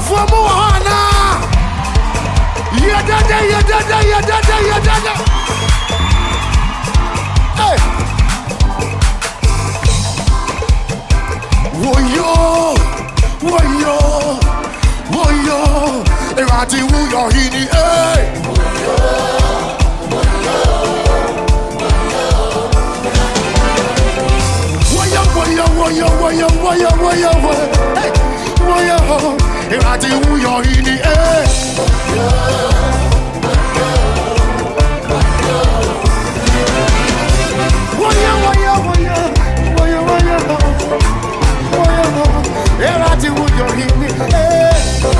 for Moana. Yeah, hey. Woyo, erati wuyo hini, hey. Woyo, hey. Woyo, erati wuyo hini, hey. Woyo, erati wuyo hini, hey.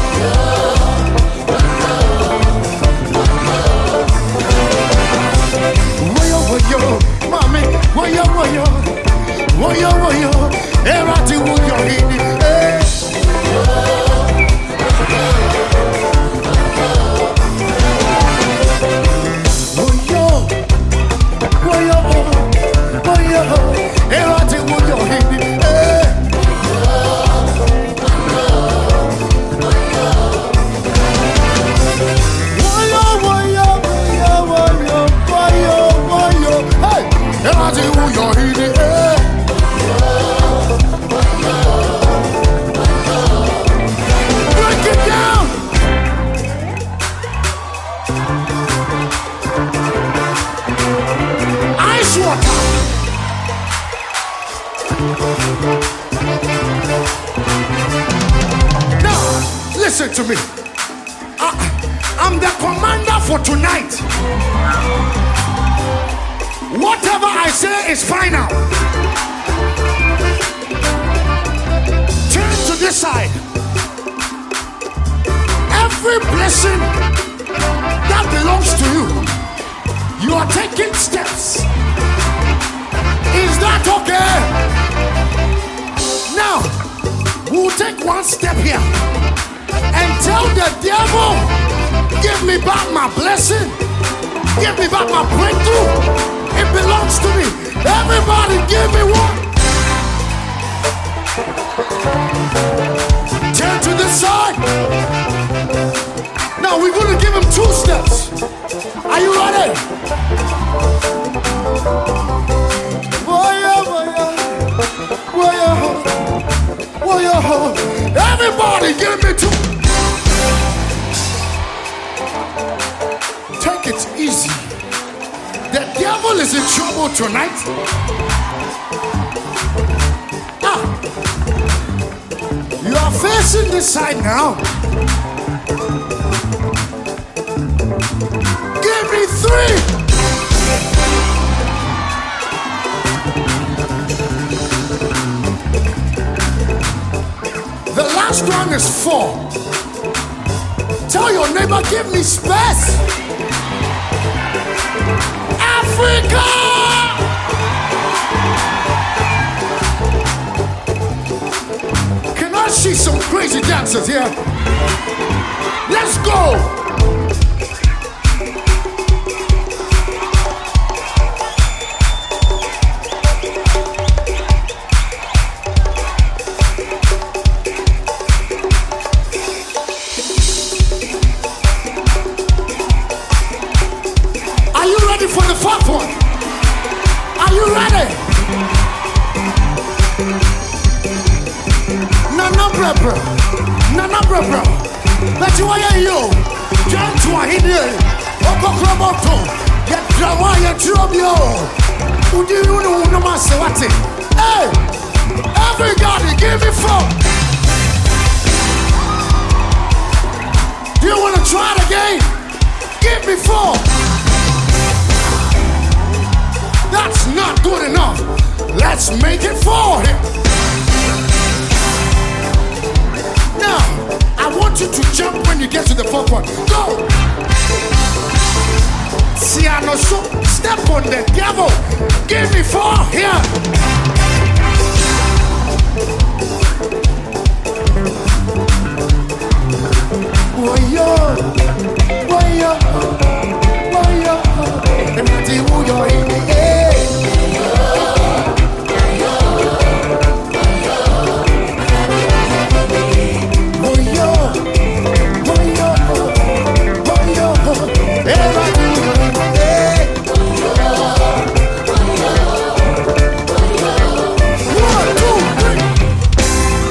Woyo, mami, woyo, erati wuyo hini, hey. Erati wuyo hini, hey. Hey, erati wuyo hini, hey. Break it down. Ice water. Now, listen to me. I'm the commander for tonight. Whatever I say is final. Turn to this side. Every blessing that belongs to you, you are taking steps. Is that okay? Now, we'll take one step here and tell the devil, give me back my blessing. Give me back my breakthrough. It belongs to me. Everybody give me one. Turn to this side. Now we're going to give him 2 steps. Are you ready? Everybody give me 2. Take it easy. The devil is in trouble tonight. You are facing this side now. Give me 3. The last one is 4. Tell your neighbor, give me space. Africa! Can I see some crazy dancers here? Let's go! For the 4th one. Are you ready? Nana bro. Let you hear you. John to a hidden. Okokromoto. Get drama, get trouble. Who do you know no master what it? Hey! Everybody give me 4. Do you want to try it again? Give me 4. That's not good enough. Let's make it 4 here. Now, I want you to jump when you get to the 4th one. Go! See, I know so. Step on the devil. Give me 4 here.